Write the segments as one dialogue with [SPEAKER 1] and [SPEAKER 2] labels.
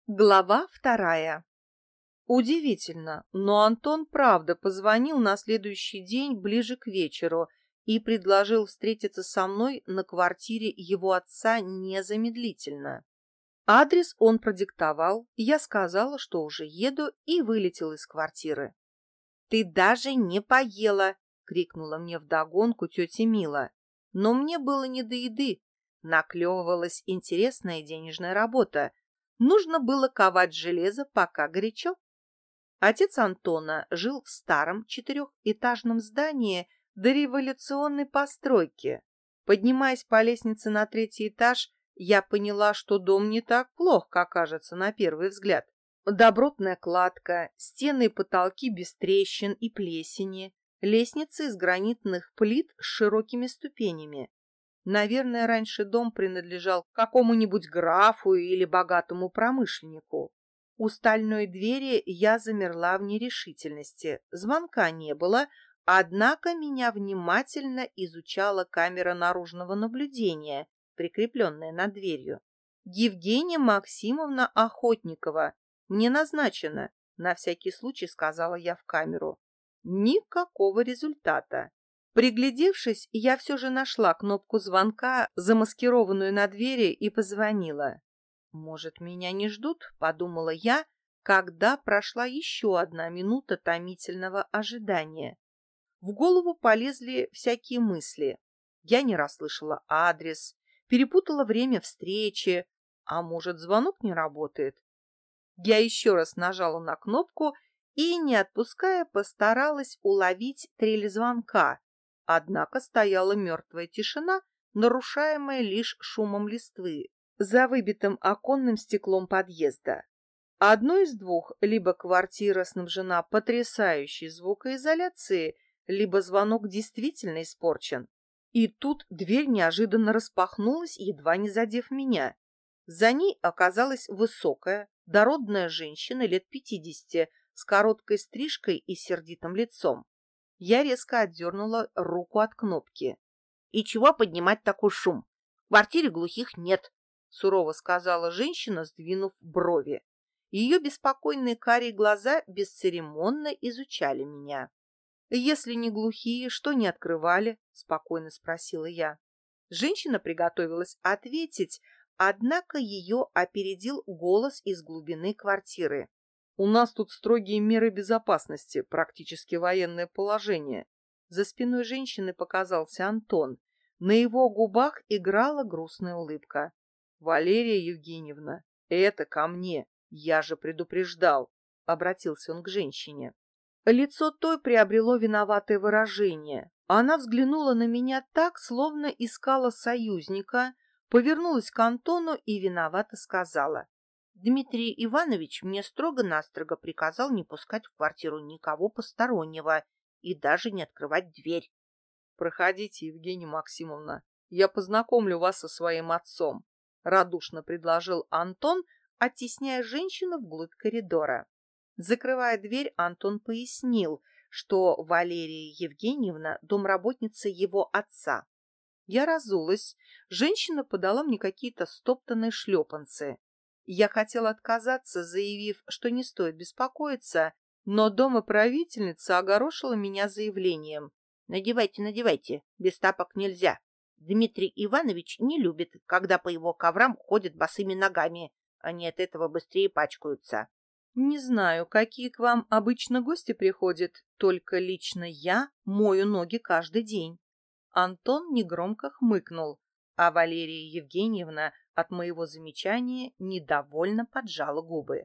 [SPEAKER 1] Глава вторая. Удивительно, но Антон правда позвонил на следующий день ближе к вечеру и предложил встретиться со мной на квартире его отца незамедлительно. Адрес он продиктовал, я сказала, что уже еду, и вылетел из квартиры. «Ты даже не поела!» — крикнула мне вдогонку тетя Мила. Но мне было не до еды. Наклевывалась интересная денежная работа. Нужно было ковать железо, пока горячо. Отец Антона жил в старом четырехэтажном здании дореволюционной постройки. Поднимаясь по лестнице на третий этаж, я поняла, что дом не так плох, как кажется на первый взгляд. Добротная кладка, стены и потолки без трещин и плесени, лестница из гранитных плит с широкими ступенями. Наверное, раньше дом принадлежал какому-нибудь графу или богатому промышленнику. У стальной двери я замерла в нерешительности. Звонка не было, однако меня внимательно изучала камера наружного наблюдения, прикрепленная над дверью. «Евгения Максимовна Охотникова. Мне назначено», — на всякий случай сказала я в камеру. Никакого результата. Приглядевшись, я все же нашла кнопку звонка, замаскированную на двери, и позвонила. «Может, меня не ждут?» — подумала я, когда прошла еще одна минута томительного ожидания. В голову полезли всякие мысли. Я не расслышала адрес, перепутала время встречи, а может, звонок не работает? Я еще раз нажала на кнопку и, не отпуская, постаралась уловить трель звонка. Однако стояла мертвая тишина, нарушаемая лишь шумом листвы за выбитым оконным стеклом подъезда. Одно из двух: либо квартира снабжена потрясающей звукоизоляцией, либо звонок действительно испорчен. И тут дверь неожиданно распахнулась, едва не задев меня. За ней оказалась высокая, дородная женщина лет 50 с короткой стрижкой и сердитым лицом. Я резко отдернула руку от кнопки. «И чего поднимать такой шум? В квартире глухих нет», — сурово сказала женщина, сдвинув брови. Ее беспокойные карие глаза бесцеремонно изучали меня. «Если не глухие, что не открывали?» — спокойно спросила я. Женщина приготовилась ответить, однако ее опередил голос из глубины квартиры. «У нас тут строгие меры безопасности, практически военное положение». За спиной женщины показался Антон. На его губах играла грустная улыбка. «Валерия Евгеньевна, это ко мне. Я же предупреждал», — обратился он к женщине. Лицо той приобрело виноватое выражение. Она взглянула на меня так, словно искала союзника, повернулась к Антону и виновато сказала: «Дмитрий Иванович мне строго-настрого приказал не пускать в квартиру никого постороннего и даже не открывать дверь». «Проходите, Евгения Максимовна, я познакомлю вас со своим отцом», — радушно предложил Антон, оттесняя женщину вглубь коридора. Закрывая дверь, Антон пояснил, что Валерия Евгеньевна — домработница его отца. Я разулась, женщина подала мне какие-то стоптанные шлепанцы. Я хотела отказаться, заявив, что не стоит беспокоиться, но домоправительница огорошила меня заявлением: «Надевайте, надевайте, без тапок нельзя. Дмитрий Иванович не любит, когда по его коврам ходят босыми ногами, они от этого быстрее пачкаются». «Не знаю, какие к вам обычно гости приходят, только лично я мою ноги каждый день». Антон негромко хмыкнул, а Валерия Евгеньевна от моего замечания недовольно поджала губы.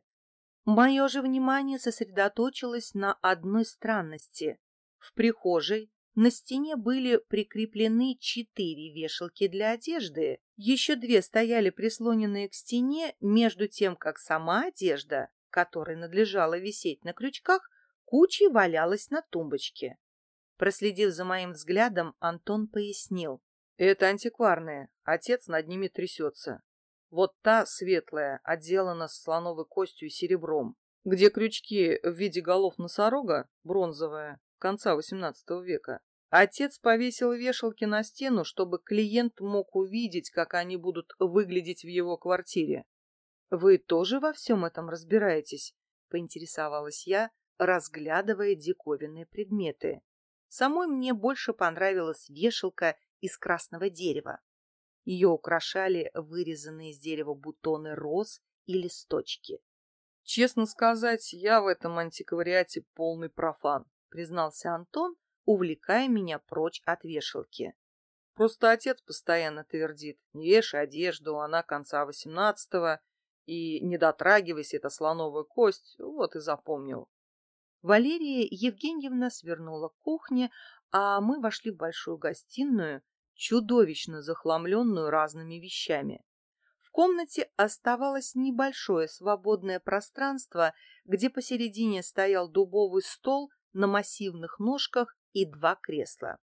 [SPEAKER 1] Мое же внимание сосредоточилось на одной странности. В прихожей на стене были прикреплены 4 вешалки для одежды, еще 2 стояли прислоненные к стене, между тем, как сама одежда, которой надлежало висеть на крючках, кучей валялась на тумбочке. Проследив за моим взглядом, Антон пояснил: «Это антикварные, отец над ними трясется. Вот та светлая, отделана слоновой костью и серебром, где крючки в виде голов носорога, бронзовая, конца XVIII века. Отец повесил вешалки на стену, чтобы клиент мог увидеть, как они будут выглядеть в его квартире. Вы тоже во всем этом разбираетесь? Поинтересовалась я, разглядывая диковинные предметы. Самой мне больше понравилась вешалка из красного дерева. Ее украшали вырезанные из дерева бутоны роз и листочки. «Честно сказать, я в этом антиквариате полный профан», признался Антон, увлекая меня прочь от вешалки. «Просто отец постоянно твердит: не вешай одежду, она конца XVIII, и не дотрагивайся, это слоновая кость, вот и запомнил». Валерия Евгеньевна свернула к кухне, а мы вошли в большую гостиную, чудовищно захламленную разными вещами. В комнате оставалось небольшое свободное пространство, где посередине стоял дубовый стол на массивных ножках и два кресла.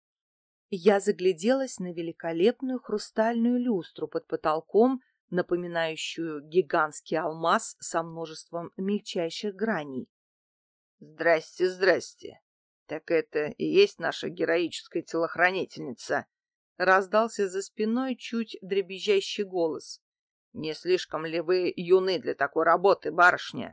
[SPEAKER 1] Я загляделась на великолепную хрустальную люстру под потолком, напоминающую гигантский алмаз со множеством мельчайших граней. «Здрасте, здрасте! Так это и есть наша героическая телохранительница!» Раздался за спиной чуть дребезжащий голос. «Не слишком ли вы юны для такой работы, барышня?»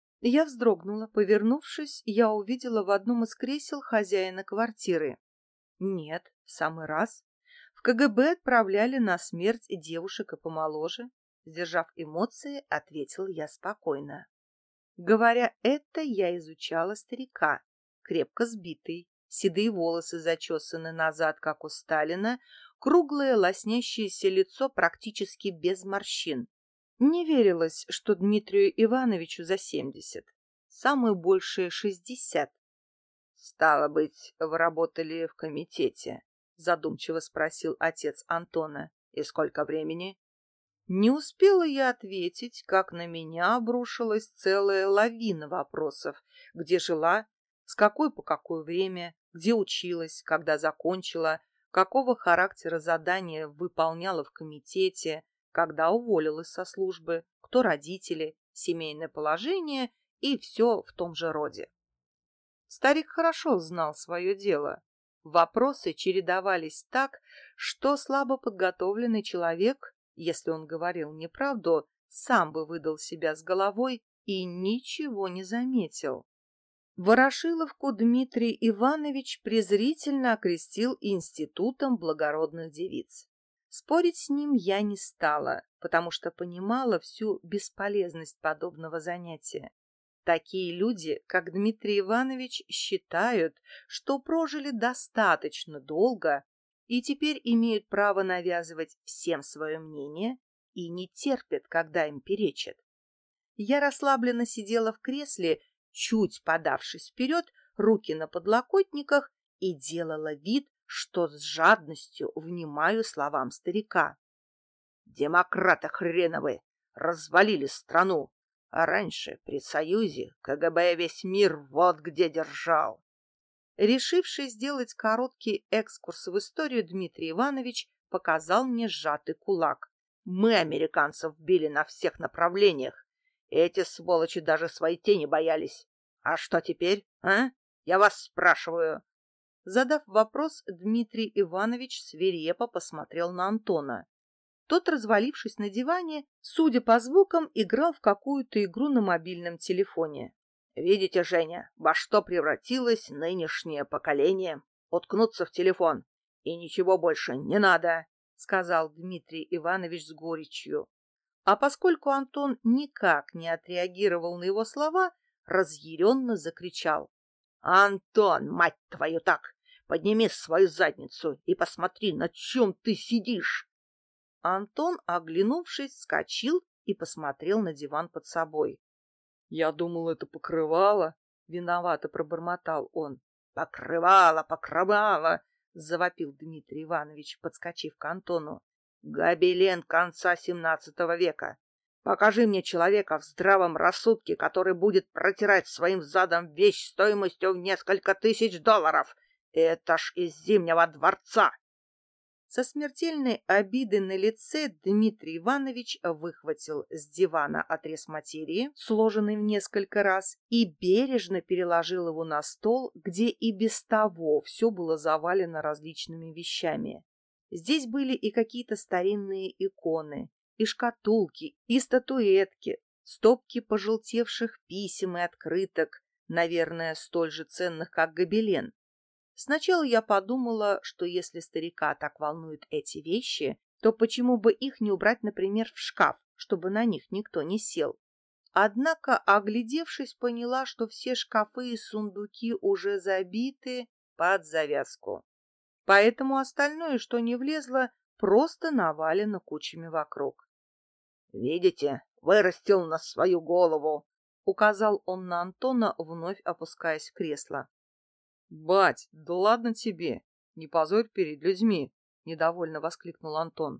[SPEAKER 1] Я вздрогнула. Повернувшись, я увидела в одном из кресел хозяина квартиры. Нет, в самый раз. В КГБ отправляли на смерть девушек и помоложе. Сдержав эмоции, ответила я спокойно. Говоря это, я изучала старика, крепко сбитый, седые волосы зачесаны назад, как у Сталина, круглое лоснящееся лицо практически без морщин. Не верилось, что Дмитрию Ивановичу за 70, самое большее 60. «Стало быть, вы работали в комитете?» — задумчиво спросил отец Антона. «И сколько времени?» Не успела я ответить, как на меня обрушилась целая лавина вопросов. Где жила, с какой по какое время, где училась, когда закончила, какого характера задания выполняла в комитете, когда уволилась со службы, кто родители, семейное положение и все в том же роде. Старик хорошо знал свое дело. Вопросы чередовались так, что слабо подготовленный человек, если он говорил неправду, сам бы выдал себя с головой и ничего не заметил. Ворошиловку Дмитрий Иванович презрительно окрестил институтом благородных девиц. Спорить с ним я не стала, потому что понимала всю бесполезность подобного занятия. Такие люди, как Дмитрий Иванович, считают, что прожили достаточно долго и теперь имеют право навязывать всем свое мнение и не терпят, когда им перечат. Я расслабленно сидела в кресле, чуть подавшись вперед, руки на подлокотниках, и делала вид, что с жадностью внимаю словам старика. «Демократы хреновы! Развалили страну! А раньше, при Союзе, КГБ весь мир вот где держал!» Решивший сделать короткий экскурс в историю, Дмитрий Иванович показал мне сжатый кулак. «Мы американцев били на всех направлениях. Эти сволочи даже своей тени боялись. А что теперь, а? Я вас спрашиваю!» Задав вопрос, Дмитрий Иванович свирепо посмотрел на Антона. Тот, развалившись на диване, судя по звукам, играл в какую-то игру на мобильном телефоне. «Видите, Женя, во что превратилось нынешнее поколение? Уткнуться в телефон. И ничего больше не надо», — сказал Дмитрий Иванович с горечью. А поскольку Антон никак не отреагировал на его слова, разъяренно закричал. «Антон, мать твою так! Подними свою задницу и посмотри, на чем ты сидишь!» Антон, оглянувшись, вскочил и посмотрел на диван под собой. «Я думал, это покрывало», — виновато пробормотал он. «Покрывало, покрывало!» — завопил Дмитрий Иванович, подскочив к Антону. «Гобелен конца XVII века. Покажи мне человека в здравом рассудке, который будет протирать своим задом вещь стоимостью в несколько тысяч $. Это ж из Зимнего дворца!» Со смертельной обидой на лице Дмитрий Иванович выхватил с дивана отрез материи, сложенный в несколько раз, и бережно переложил его на стол, где и без того все было завалено различными вещами. Здесь были и какие-то старинные иконы, и шкатулки, и статуэтки, стопки пожелтевших писем и открыток, наверное, столь же ценных, как гобелен. Сначала я подумала, что если старика так волнуют эти вещи, то почему бы их не убрать, например, в шкаф, чтобы на них никто не сел. Однако, оглядевшись, поняла, что все шкафы и сундуки уже забиты под завязку. Поэтому остальное, что не влезло, просто навалено кучами вокруг. «Видите, вырастил на свою голову!» — указал он на Антона, вновь опускаясь в кресло. «Бать, да ладно тебе, не позорь перед людьми!» — недовольно воскликнул Антон.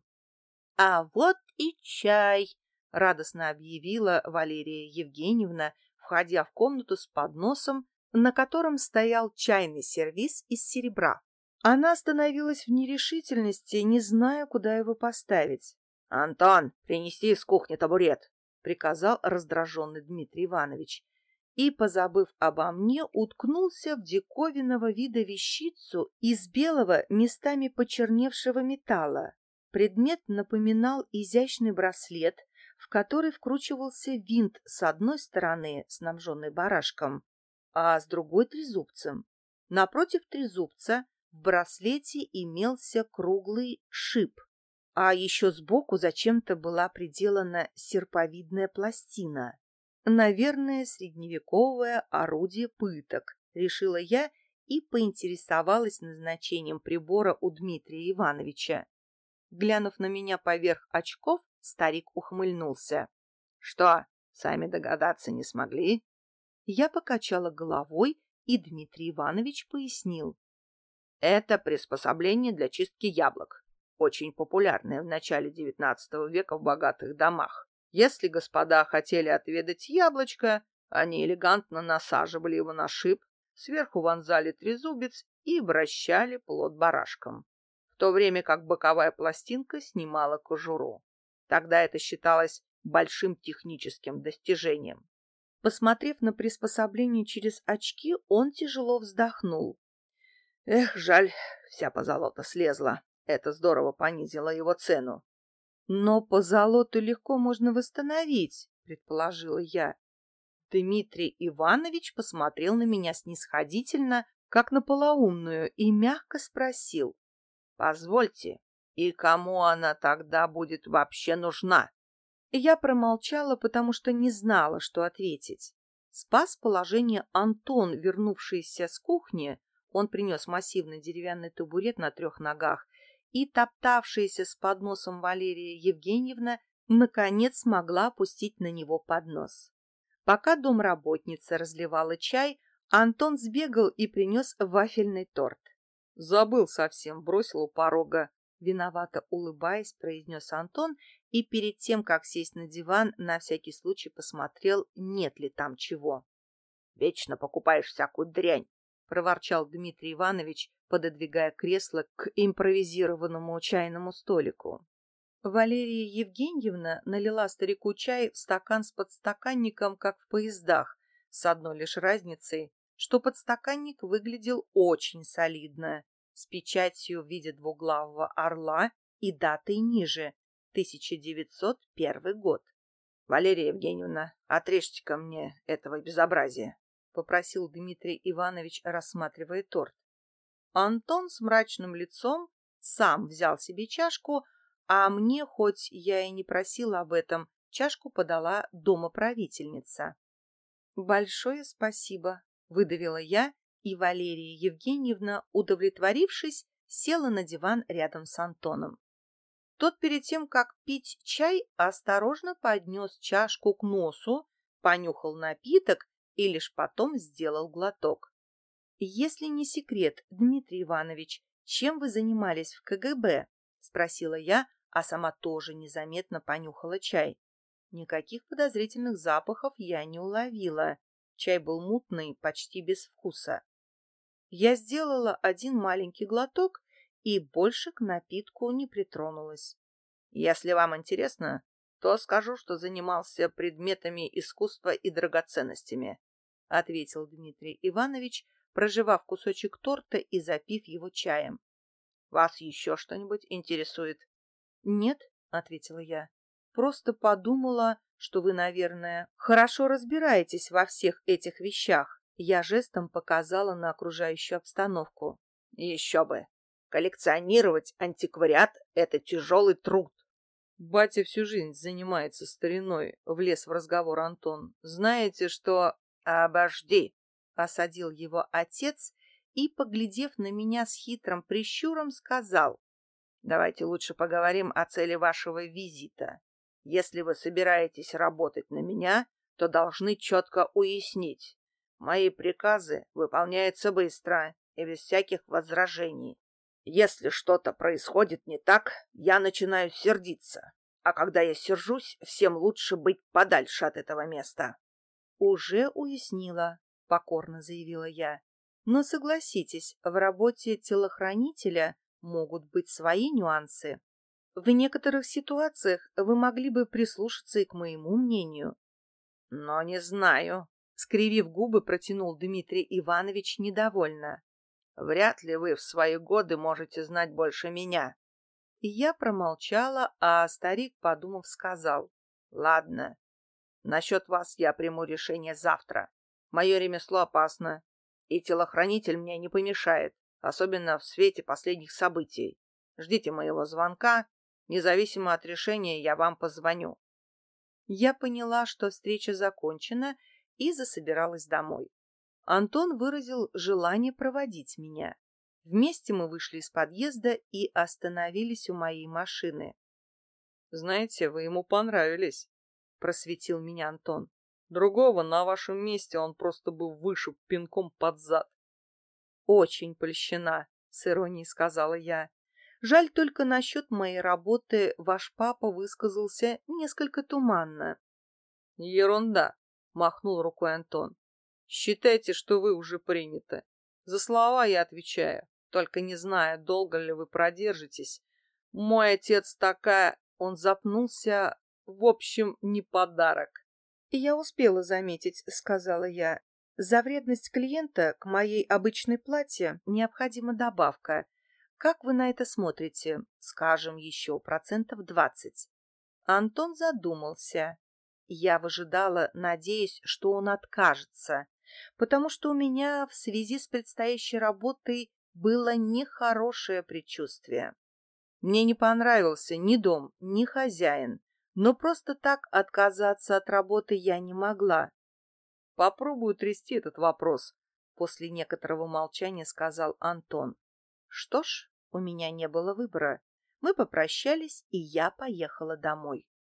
[SPEAKER 1] «А вот и чай!» — радостно объявила Валерия Евгеньевна, входя в комнату с подносом, на котором стоял чайный сервиз из серебра. Она остановилась в нерешительности, не зная, куда его поставить. — Антон, принеси из кухни табурет, — приказал раздраженный Дмитрий Иванович. И, позабыв обо мне, уткнулся в диковинного вида вещицу из белого, местами почерневшего металла. Предмет напоминал изящный браслет, в который вкручивался винт с одной стороны, снабженный барашком, а с другой — трезубцем. Напротив трезубца в браслете имелся круглый шип, а еще сбоку зачем-то была приделана серповидная пластина. Наверное, средневековое орудие пыток, решила я и поинтересовалась назначением прибора у Дмитрия Ивановича. Глянув на меня поверх очков, старик ухмыльнулся. — Что, сами догадаться не смогли? Я покачала головой, и Дмитрий Иванович пояснил. Это приспособление для чистки яблок, очень популярное в начале XIX века в богатых домах. Если господа хотели отведать яблочко, они элегантно насаживали его на шип, сверху вонзали трезубец и вращали плод барашком, в то время как боковая пластинка снимала кожуру. Тогда это считалось большим техническим достижением. Посмотрев на приспособление через очки, он тяжело вздохнул. Эх, жаль, вся позолота слезла. Это здорово понизило его цену. Но позолоту легко можно восстановить, предположила я. Дмитрий Иванович посмотрел на меня снисходительно, как на полоумную, и мягко спросил. Позвольте, и кому она тогда будет вообще нужна? Я промолчала, потому что не знала, что ответить. Спас положение Антон, вернувшийся с кухни. Он принес массивный деревянный табурет на 3 ногах, и топтавшаяся с подносом Валерия Евгеньевна наконец смогла опустить на него поднос. Пока домработница разливала чай, Антон сбегал и принес вафельный торт. «Забыл совсем, бросил у порога», — виновато улыбаясь, произнес Антон, и перед тем, как сесть на диван, на всякий случай посмотрел, нет ли там чего. «Вечно покупаешь всякую дрянь», — проворчал Дмитрий Иванович, пододвигая кресло к импровизированному чайному столику. Валерия Евгеньевна налила старику чай в стакан с подстаканником, как в поездах, с одной лишь разницей, что подстаканник выглядел очень солидно, с печатью в виде двуглавого орла и датой ниже — 1901 год. — Валерия Евгеньевна, отрежьте-ка мне этого безобразия, — попросил Дмитрий Иванович, рассматривая торт. Антон с мрачным лицом сам взял себе чашку, а мне, хоть я и не просила об этом, чашку подала домоправительница. «Большое спасибо», — выдавила я, и Валерия Евгеньевна, удовлетворившись, села на диван рядом с Антоном. Тот перед тем, как пить чай, осторожно поднес чашку к носу, понюхал напиток и лишь потом сделал глоток. «Если не секрет, Дмитрий Иванович, чем вы занимались в КГБ?» — спросила я, а сама тоже незаметно понюхала чай. Никаких подозрительных запахов я не уловила. Чай был мутный, почти без вкуса. Я сделала один маленький глоток и больше к напитку не притронулась. Если вам интересно, то скажу, что занимался предметами искусства и драгоценностями, — ответил Дмитрий Иванович, прожевав кусочек торта и запив его чаем. — Вас еще что-нибудь интересует? — Нет, — ответила я. — просто подумала, что вы, наверное, хорошо разбираетесь во всех этих вещах. Я жестом показала на окружающую обстановку.
[SPEAKER 2] Еще бы. Коллекционировать антиквариат — это тяжелый труд.
[SPEAKER 1] Батя всю жизнь занимается стариной, влез в разговор Антон. Знаете, что...
[SPEAKER 2] Обожди.
[SPEAKER 1] Осадил его отец и, поглядев на меня с хитрым прищуром, сказал:
[SPEAKER 2] Давайте лучше поговорим о цели вашего визита. Если вы собираетесь работать на меня, то должны четко уяснить. Мои приказы выполняются быстро и без всяких возражений. Если что-то происходит не так, я начинаю сердиться. А когда я сержусь, всем лучше быть подальше от этого места.
[SPEAKER 1] «Уже уяснила», — покорно заявила я. «Но согласитесь, в работе телохранителя могут быть свои нюансы. В некоторых ситуациях вы могли бы прислушаться и к моему мнению».
[SPEAKER 2] Но не знаю,
[SPEAKER 1] — скривив губы, протянул Дмитрий Иванович недовольно.
[SPEAKER 2] вряд ли вы в свои годы можете знать больше меня.
[SPEAKER 1] И я промолчала, а старик, подумав, сказал:
[SPEAKER 2] Ладно, насчет вас я приму решение завтра. Мое ремесло опасно, и телохранитель мне не помешает, особенно в свете последних событий. Ждите моего звонка, независимо от решения я вам позвоню.
[SPEAKER 1] Я поняла, что встреча закончена, и засобиралась домой. Антон выразил желание проводить меня. Вместе мы вышли из подъезда и остановились у моей машины. «Знаете, вы ему понравились», — просветил меня Антон. «Другого на вашем месте он просто бы вышиб пинком под зад». «Очень польщена», — с иронией сказала я. «Жаль только насчет моей работы ваш папа высказался несколько туманно». «Ерунда», — махнул рукой Антон. «Считайте, что вы уже приняты. За слова я отвечаю, только не знаю, долго ли вы продержитесь. Мой отец такая...» Он запнулся. «В общем, не подарок». «Я успела заметить», — сказала я. «За вредность клиента к моей обычной плате необходима добавка. Как вы на это смотрите? Скажем, еще 20%». Антон задумался. Я выжидала, надеясь, что он откажется, потому что у меня в связи с предстоящей работой было нехорошее предчувствие. Мне не понравился ни дом, ни хозяин, но просто так отказаться от работы я не могла. «Попробую трясти этот вопрос», — после некоторого молчания сказал Антон. Что ж, у меня не было выбора. Мы попрощались, и я поехала домой.